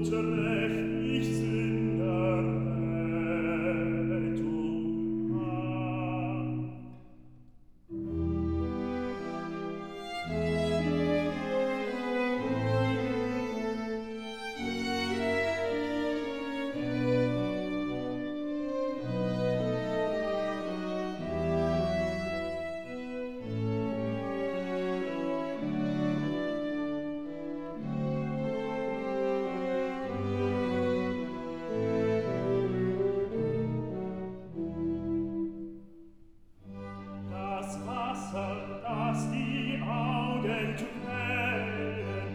treff ich Sünder Rettung an. Das Wasser, das die Augen quellen,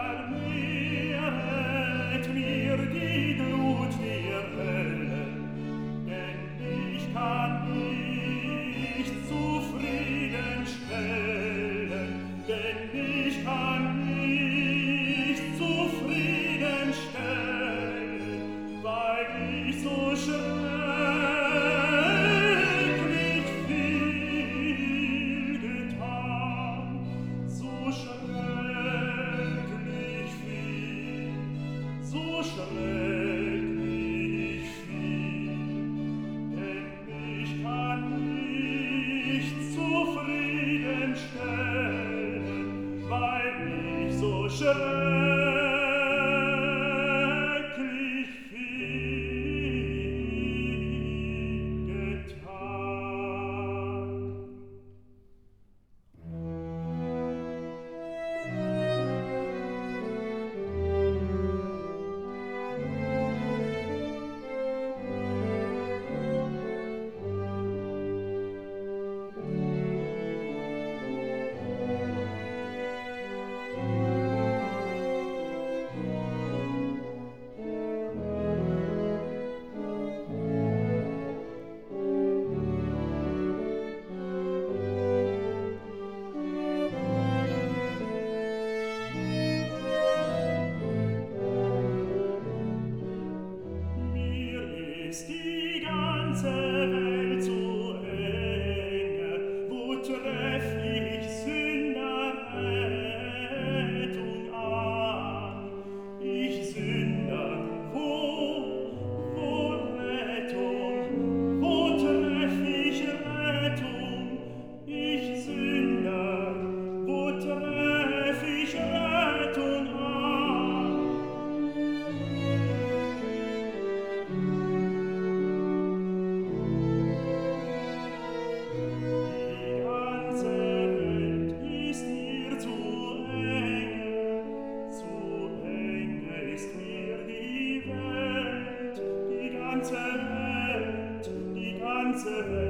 vermehret mir die Glut der Hölle, denn ich kann nicht zufriedenstellen, denn ich kann nicht zufriedenstellen, weil ich so schrecklich viel getan, so schrecklich viel, so schrecklich viel, denn ich kann nicht zufriedenstellen, weil ich so schrecklich viel getan. Mir ist die ganze Welt zu enge, wo treff ich Sünderrettung an? Ich Sünder, wo Rettung? Wo treff ich Rettung? Ich Sünder, wo treff ich Rettung an? Die ganze Welt ist mir zu enge ist mir die Welt, die ganze Welt